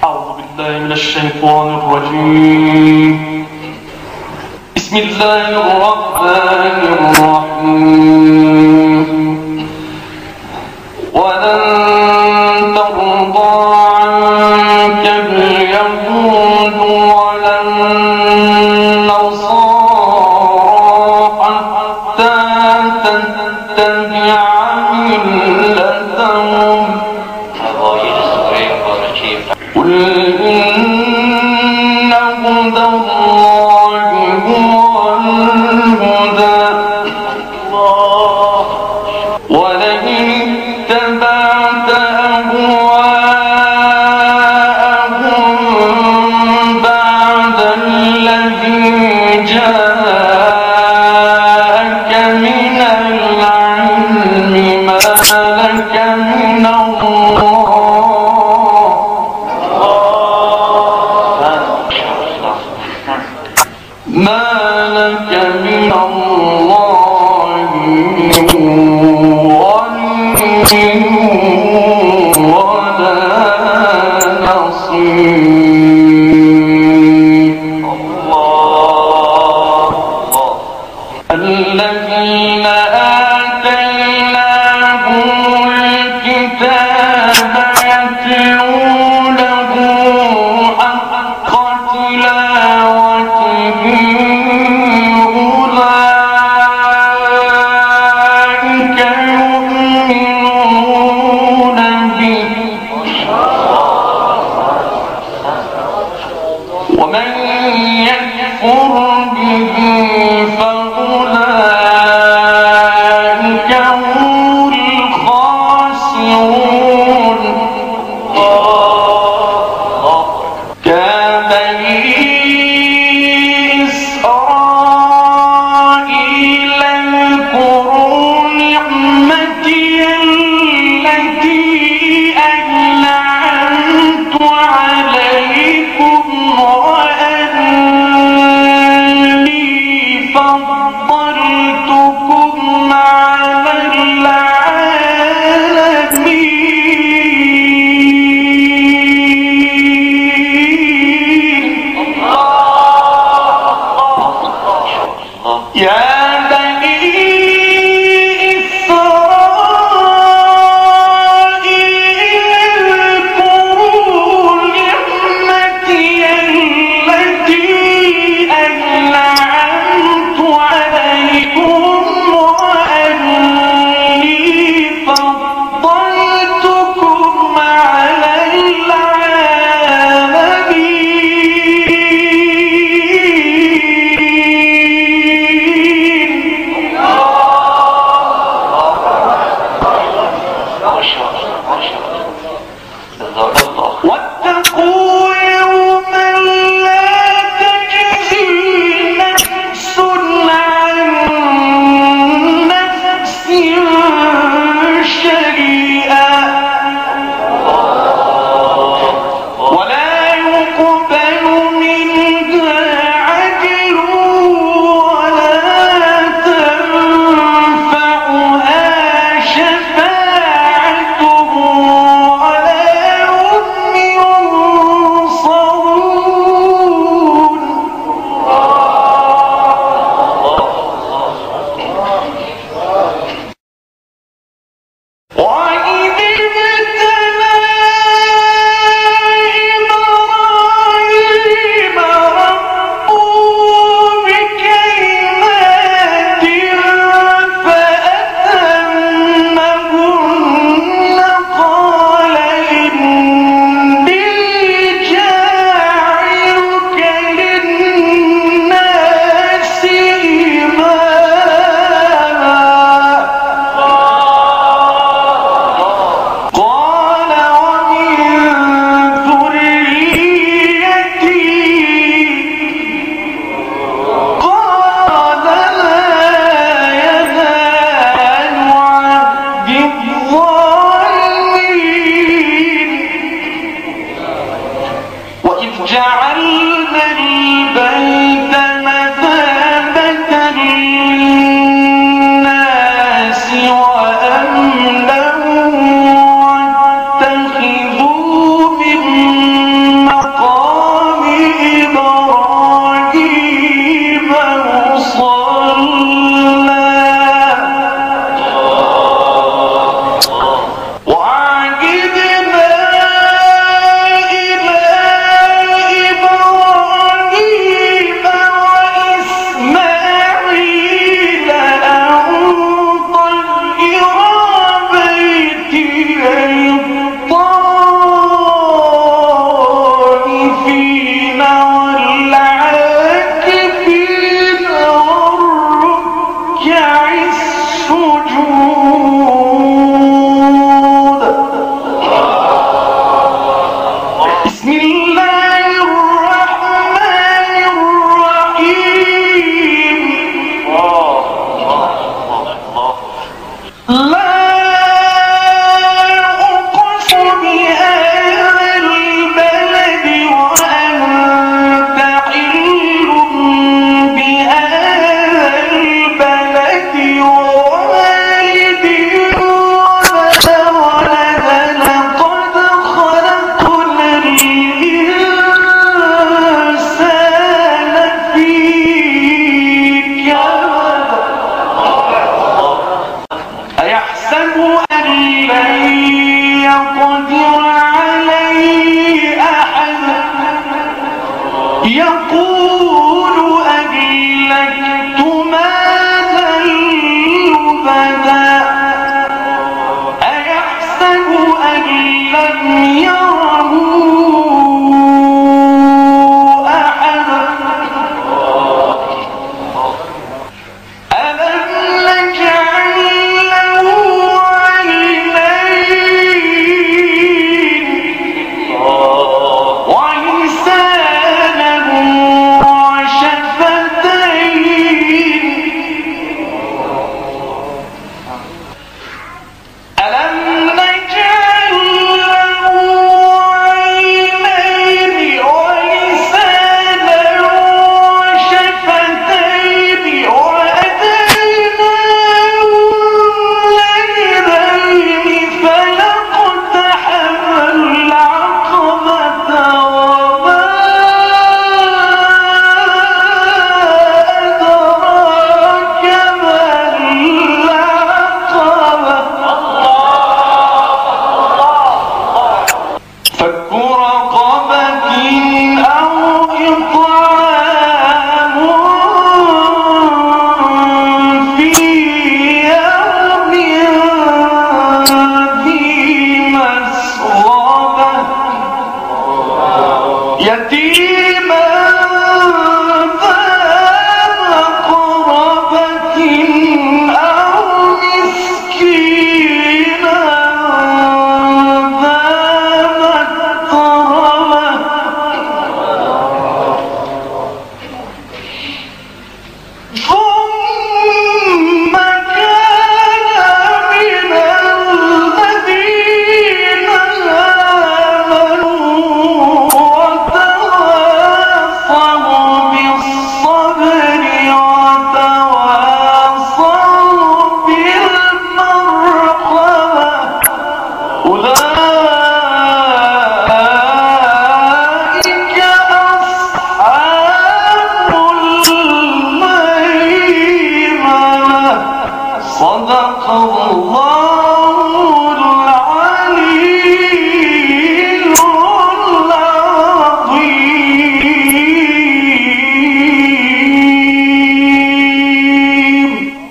أعوذ بالله من الشيطان الرجيم. بسم الله الرحمن الرحيم. ولن ترضى عنك اليهود ولا النصارى حتى تتبع ملتهم قل إن هدى الله هو الهدى ولئن اتبعت أهواءهم بعد الذي جاءك من العلم ما لك من الله ولي ولا نصير. الذين آتيناهم الكتاب يتلونه حق تلاوته ومن يكفر به فأولئك هم الخاسرون. كبني إسرائيل اذكروا نعمتي التي أنعمت عليكم فضلتكم على العالمين. يا بني إسرائيل اذكروا نعمتي التي أنعمت عليكم وأني فضلتكم على واتقوا يوما لا تجزي نفس عن نفس شيئا ولا يقبل منها عدل ولا تنفعها شفاعة ولا هم ينصرون. وإذ ابتلى إبراهيم ربه بكلمات فأتمهن قال إني جاعلك للناس إماما. قال ومن ذريتي قال لا ينال عهد الظالمين. وإذ جعلنا البيت مثابة للناس وأمنا واتخذوا من رقبة أو إطعام في يوم ذي مسغبة يتيما